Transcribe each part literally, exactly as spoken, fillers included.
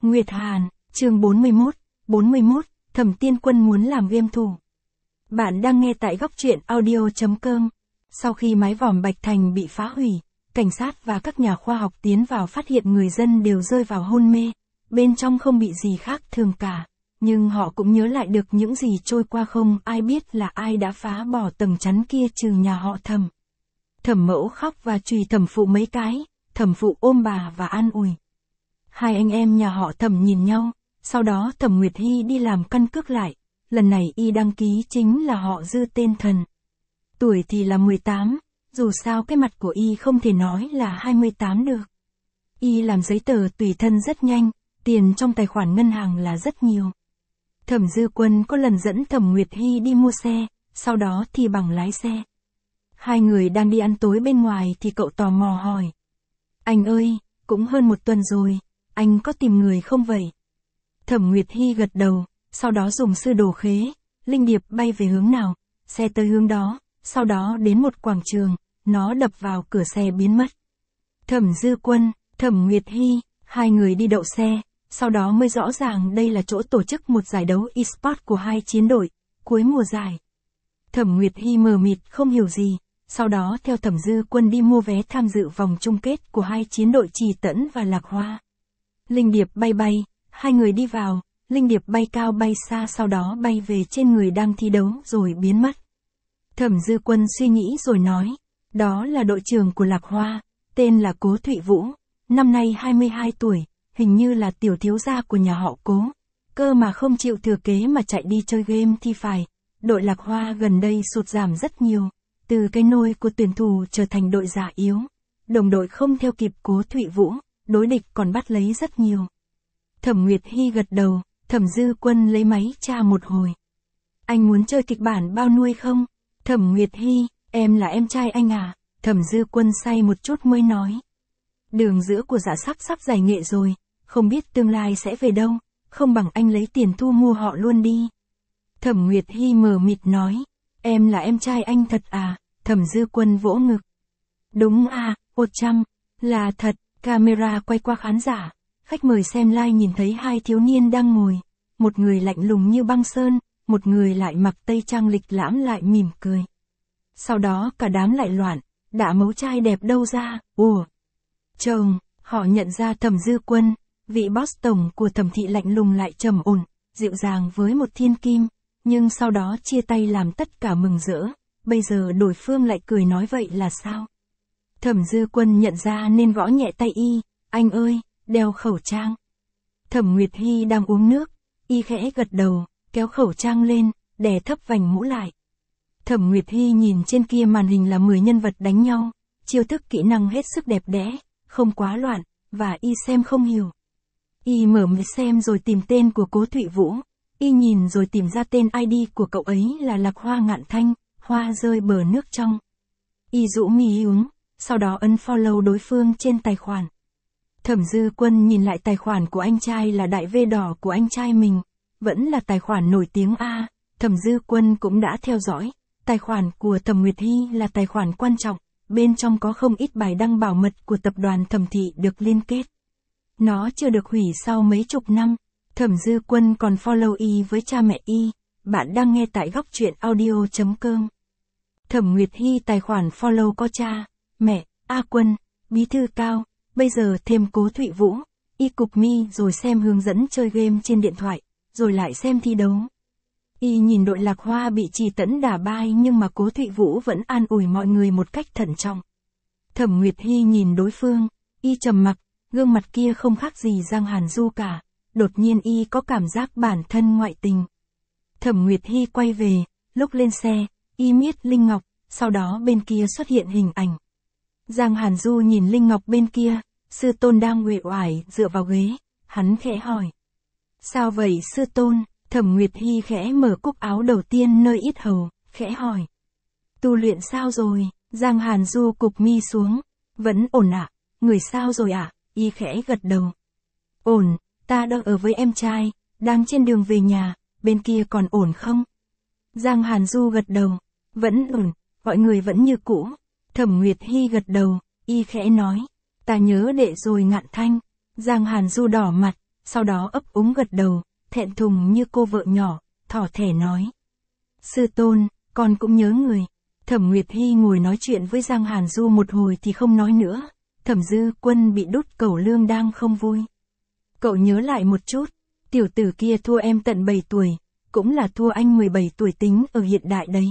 Nguyệt Hàn, chương bốn mươi mốt, bốn mươi mốt, Thẩm Tiên Quân muốn làm game thủ. Bạn đang nghe tại góc truyện audio chấm com. Sau khi mái vòm Bạch Thành bị phá hủy, cảnh sát và các nhà khoa học tiến vào phát hiện người dân đều rơi vào hôn mê, bên trong không bị gì khác thường cả, nhưng họ cũng nhớ lại được những gì trôi qua, không ai biết là ai đã phá bỏ tầng chắn kia trừ nhà họ Thẩm. Thẩm Mẫu khóc và chùy Thẩm Phụ mấy cái, Thẩm Phụ ôm bà và an ủi. Hai anh em nhà họ Thẩm nhìn nhau, sau đó Thẩm Nguyệt Hy đi làm căn cước lại, lần này y đăng ký chính là họ Dư tên thần. Tuổi thì là mười tám, dù sao cái mặt của y không thể nói là hai mươi tám được. Y làm giấy tờ tùy thân rất nhanh, tiền trong tài khoản ngân hàng là rất nhiều. Thẩm Dư Quân có lần dẫn Thẩm Nguyệt Hy đi mua xe, sau đó thi bằng lái xe. Hai người đang đi ăn tối bên ngoài thì cậu tò mò hỏi. Anh ơi, cũng hơn một tuần rồi, anh có tìm người không vậy? Thẩm Nguyệt Hy gật đầu, sau đó dùng sư đồ khế, linh điệp bay về hướng nào, xe tới hướng đó, sau đó đến một quảng trường, nó đập vào cửa xe biến mất. Thẩm Dư Quân, Thẩm Nguyệt Hy, hai người đi đậu xe, sau đó mới rõ ràng đây là chỗ tổ chức một giải đấu e-sport của hai chiến đội, cuối mùa giải. Thẩm Nguyệt Hy mờ mịt không hiểu gì, sau đó theo Thẩm Dư Quân đi mua vé tham dự vòng chung kết của hai chiến đội Trì Tẫn và Lạc Hoa. Linh điệp bay bay, hai người đi vào, linh điệp bay cao bay xa sau đó bay về trên người đang thi đấu rồi biến mất. Thẩm Dư Quân suy nghĩ rồi nói, đó là đội trưởng của Lạc Hoa, tên là Cố Thụy Vũ, năm nay hai mươi hai tuổi, hình như là tiểu thiếu gia của nhà họ Cố, cơ mà không chịu thừa kế mà chạy đi chơi game thì phải. Đội Lạc Hoa gần đây sụt giảm rất nhiều, từ cái nôi của tuyển thủ trở thành đội già yếu, đồng đội không theo kịp Cố Thụy Vũ, đối địch còn bắt lấy rất nhiều. Thẩm Nguyệt Hy gật đầu, Thẩm Dư Quân lấy máy tra một hồi. Anh muốn chơi kịch bản bao nuôi không? Thẩm Nguyệt Hy, em là em trai anh à? Thẩm Dư Quân say một chút mới nói. Đường giữa của Dạ Sắc sắp giải nghệ rồi, không biết tương lai sẽ về đâu, không bằng anh lấy tiền thu mua họ luôn đi. Thẩm Nguyệt Hy mờ mịt nói, em là em trai anh thật à? Thẩm Dư Quân vỗ ngực. Đúng à, một trăm, là thật. Camera quay qua khán giả, khách mời xem live nhìn thấy hai thiếu niên đang ngồi, một người lạnh lùng như băng sơn, một người lại mặc tây trang lịch lãm lại mỉm cười. Sau đó cả đám lại loạn, đã mấu trai đẹp đâu ra, ủa. Chồng, họ nhận ra Thẩm Dư Quân, vị boss tổng của Thẩm thị lạnh lùng lại trầm ổn, dịu dàng với một thiên kim, nhưng sau đó chia tay làm tất cả mừng rỡ, bây giờ đối phương lại cười nói vậy là sao? Thẩm Dư Quân nhận ra nên gõ nhẹ tay y, anh ơi, đeo khẩu trang. Thẩm Nguyệt Hy đang uống nước, y khẽ gật đầu, kéo khẩu trang lên, đè thấp vành mũ lại. Thẩm Nguyệt Hy nhìn trên kia màn hình là mười nhân vật đánh nhau, chiêu thức kỹ năng hết sức đẹp đẽ, không quá loạn, và y xem không hiểu. Y mở mic xem rồi tìm tên của Cố Thụy Vũ, y nhìn rồi tìm ra tên i đê của cậu ấy là Lạc Hoa Ngạn Thanh, hoa rơi bờ nước trong. Y rũ mi uống, sau đó unfollow đối phương trên tài khoản. Thẩm Dư Quân nhìn lại tài khoản của anh trai là đại V đỏ của anh trai mình, vẫn là tài khoản nổi tiếng a. Thẩm Dư Quân cũng đã theo dõi, tài khoản của Thẩm Nguyệt Hy là tài khoản quan trọng, bên trong có không ít bài đăng bảo mật của tập đoàn Thẩm thị được liên kết. Nó chưa được hủy sau mấy chục năm. Thẩm Dư Quân còn follow y với cha mẹ y. Bạn đang nghe tại góc truyện audio chấm com. Thẩm Nguyệt Hy tài khoản follow có cha, mẹ, A Quân, Bí thư Cao, bây giờ thêm Cố Thụy Vũ, y cục mi rồi xem hướng dẫn chơi game trên điện thoại, rồi lại xem thi đấu. Y nhìn đội Lạc Hoa bị Trì Tẫn đả bại nhưng mà Cố Thụy Vũ vẫn an ủi mọi người một cách thận trọng. Thẩm Nguyệt Hy nhìn đối phương, y trầm mặc, gương mặt kia không khác gì Giang Hàn Du cả, đột nhiên y có cảm giác bản thân ngoại tình. Thẩm Nguyệt Hy quay về, lúc lên xe, y miết Linh Ngọc, sau đó bên kia xuất hiện hình ảnh. Giang Hàn Du nhìn Linh Ngọc bên kia, sư tôn đang uể oải dựa vào ghế, hắn khẽ hỏi. Sao vậy sư tôn? Thẩm Nguyệt Hy khẽ mở cúc áo đầu tiên nơi yết hầu, khẽ hỏi. Tu luyện sao rồi? Giang Hàn Du cụp mi xuống. Vẫn ổn ạ, à? Người sao rồi ạ? À? Y khẽ gật đầu. Ổn, ta đang ở với em trai, đang trên đường về nhà, bên kia còn ổn không? Giang Hàn Du gật đầu. Vẫn ổn, mọi người vẫn như cũ. Thẩm Nguyệt Hy gật đầu, y khẽ nói. Ta nhớ đệ rồi Ngạn Thanh. Giang Hàn Du đỏ mặt, sau đó ấp úng gật đầu, thẹn thùng như cô vợ nhỏ, thỏ thẻ nói. Sư tôn, con cũng nhớ người. Thẩm Nguyệt Hy ngồi nói chuyện với Giang Hàn Du một hồi thì không nói nữa. Thẩm Dư Quân bị đút cẩu lương đang không vui. Cậu nhớ lại một chút, tiểu tử kia thua em tận bảy tuổi, cũng là thua anh mười bảy tuổi tính ở hiện đại đấy.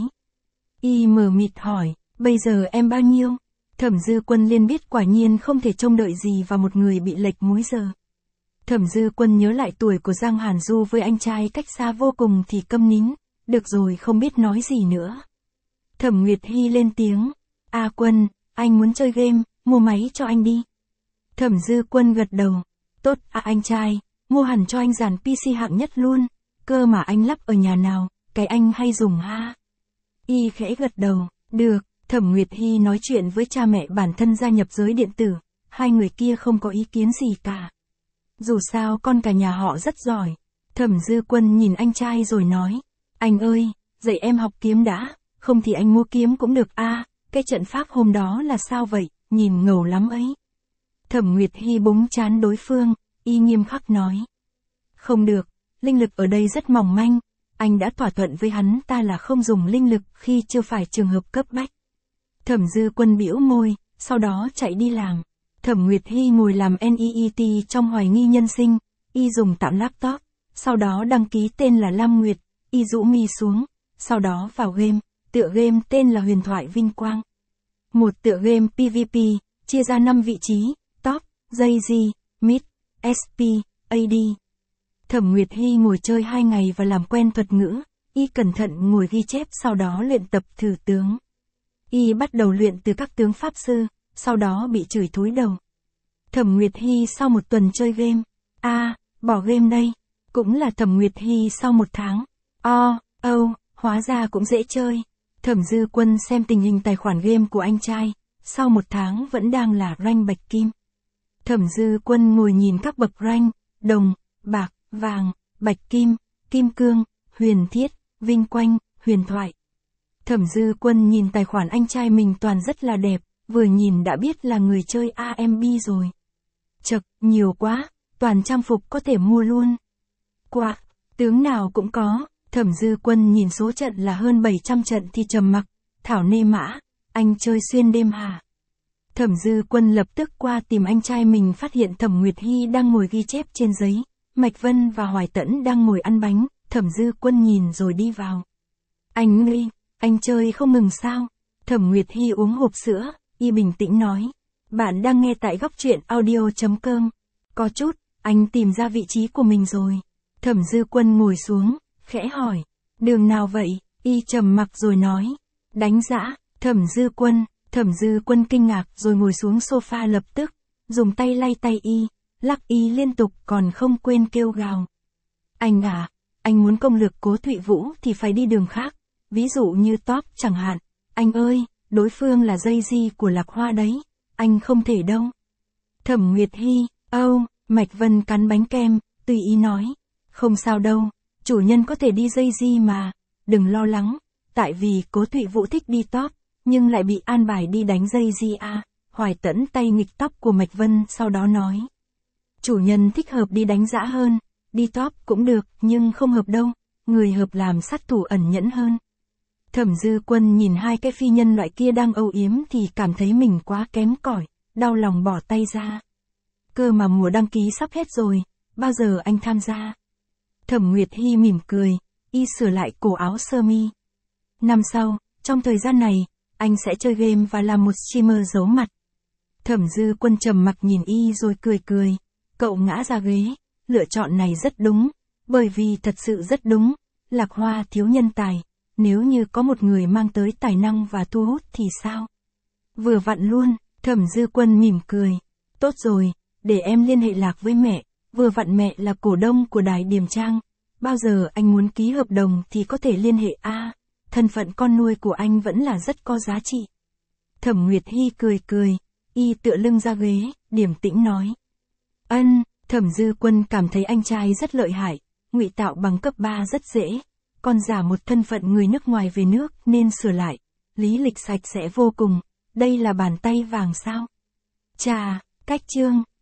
Y mờ mịt hỏi, bây giờ em bao nhiêu? Thẩm Dư Quân liền biết quả nhiên không thể trông đợi gì vào một người bị lệch múi giờ. Thẩm Dư Quân nhớ lại tuổi của Giang Hàn Du với anh trai cách xa vô cùng thì câm nín, được rồi không biết nói gì nữa. Thẩm Nguyệt Hy lên tiếng, A Quân, anh muốn chơi game, mua máy cho anh đi. Thẩm Dư Quân gật đầu, tốt à anh trai, mua hẳn cho anh dàn pê xê hạng nhất luôn, cơ mà anh lắp ở nhà nào, cái anh hay dùng ha. Y khẽ gật đầu, được. Thẩm Nguyệt Hy nói chuyện với cha mẹ bản thân gia nhập giới điện tử, hai người kia không có ý kiến gì cả. Dù sao con cả nhà họ rất giỏi. Thẩm Dư Quân nhìn anh trai rồi nói, anh ơi, dạy em học kiếm đã, không thì anh mua kiếm cũng được a. À, cái trận pháp hôm đó là sao vậy, nhìn ngầu lắm ấy. Thẩm Nguyệt Hy búng trán đối phương, y nghiêm khắc nói. Không được, linh lực ở đây rất mỏng manh, anh đã thỏa thuận với hắn ta là không dùng linh lực khi chưa phải trường hợp cấp bách. Thẩm Dư Quân bĩu môi, sau đó chạy đi làm. Thẩm Nguyệt Hy ngồi làm en e e tê trong hoài nghi nhân sinh, y dùng tạm laptop, sau đó đăng ký tên là Lam Nguyệt, y rũ mi xuống, sau đó vào game, tựa game tên là Huyền Thoại Vinh Quang. Một tựa game pê vê pê, chia ra năm vị trí, Top, jay gi, Mid, ét pê, a đê. Thẩm Nguyệt Hy ngồi chơi hai ngày và làm quen thuật ngữ, y cẩn thận ngồi ghi chép sau đó luyện tập thử tướng. Y bắt đầu luyện từ các tướng pháp sư, sau đó bị chửi thúi đầu. Thẩm Nguyệt Hy sau một tuần chơi game, a, à, bỏ game đây, cũng là Thẩm Nguyệt Hy sau một tháng, o, âu, hóa ra cũng dễ chơi. Thẩm Dư Quân xem tình hình tài khoản game của anh trai, sau một tháng vẫn đang là rank bạch kim. Thẩm Dư Quân ngồi nhìn các bậc rank, đồng, bạc, vàng, bạch kim, kim cương, huyền thiết, vinh quang, huyền thoại. Thẩm Dư Quân nhìn tài khoản anh trai mình toàn rất là đẹp, vừa nhìn đã biết là người chơi a em bê rồi. Chật, nhiều quá, toàn trang phục có thể mua luôn. Quạ, tướng nào cũng có. Thẩm Dư Quân nhìn số trận là hơn bảy trăm trận thì trầm mặc, thảo nê mã, anh chơi xuyên đêm hả? Thẩm Dư Quân lập tức qua tìm anh trai mình, phát hiện Thẩm Nguyệt Hy đang ngồi ghi chép trên giấy, Mạch Vân và Hoài Tẫn đang ngồi ăn bánh. Thẩm Dư Quân nhìn rồi đi vào. Anh nghi, anh chơi không ngừng sao? Thẩm Nguyệt Hy uống hộp sữa, y bình tĩnh nói. Bạn đang nghe tại góc truyện audio chấm com. Có chút, anh tìm ra vị trí của mình rồi. Thẩm Dư Quân ngồi xuống, khẽ hỏi. Đường nào vậy? Y trầm mặc rồi nói. Đánh giã. Thẩm Dư Quân. Thẩm Dư Quân kinh ngạc rồi ngồi xuống sofa lập tức, dùng tay lay tay y, lắc y liên tục còn không quên kêu gào. Anh à, anh muốn công lược Cố Thụy Vũ thì phải đi đường khác, ví dụ như Top chẳng hạn. Anh ơi, đối phương là jay gi của Lạc Hoa đấy, anh không thể đâu. Thẩm Nguyệt Hy, âu, Mạch Vân cắn bánh kem, tùy ý nói. Không sao đâu, chủ nhân có thể đi jay gi mà, đừng lo lắng, tại vì Cố Thụy Vũ thích đi Top, nhưng lại bị an bài đi đánh jay gi à. Hoài Tẫn tay nghịch tóc của Mạch Vân sau đó nói. Chủ nhân thích hợp đi đánh giã hơn, đi Top cũng được nhưng không hợp đâu, người hợp làm sát thủ ẩn nhẫn hơn. Thẩm Dư Quân nhìn hai cái phi nhân loại kia đang âu yếm thì cảm thấy mình quá kém cỏi, đau lòng bỏ tay ra. Cơ mà mùa đăng ký sắp hết rồi, bao giờ anh tham gia? Thẩm Nguyệt Hy mỉm cười, y sửa lại cổ áo sơ mi. Năm sau, trong thời gian này, anh sẽ chơi game và làm một streamer giấu mặt. Thẩm Dư Quân trầm mặc nhìn y rồi cười cười. Cậu ngã ra ghế, lựa chọn này rất đúng, bởi vì thật sự rất đúng, Lạc Hoa thiếu nhân tài, nếu như có một người mang tới tài năng và thu hút thì sao? Vừa vặn luôn, Thẩm Dư Quân mỉm cười. Tốt rồi, để em liên hệ lạc với mẹ, vừa vặn mẹ là cổ đông của Đài Điềm Trang, bao giờ anh muốn ký hợp đồng thì có thể liên hệ a. À, thân phận con nuôi của anh vẫn là rất có giá trị. Thẩm Nguyệt Hy cười cười, y tựa lưng ra ghế, điềm tĩnh nói. Ân, Thẩm Dư Quân cảm thấy anh trai rất lợi hại, ngụy tạo bằng cấp ba rất dễ, còn giả một thân phận người nước ngoài về nước nên sửa lại, lý lịch sạch sẽ vô cùng, đây là bàn tay vàng sao? Chà, cách chương.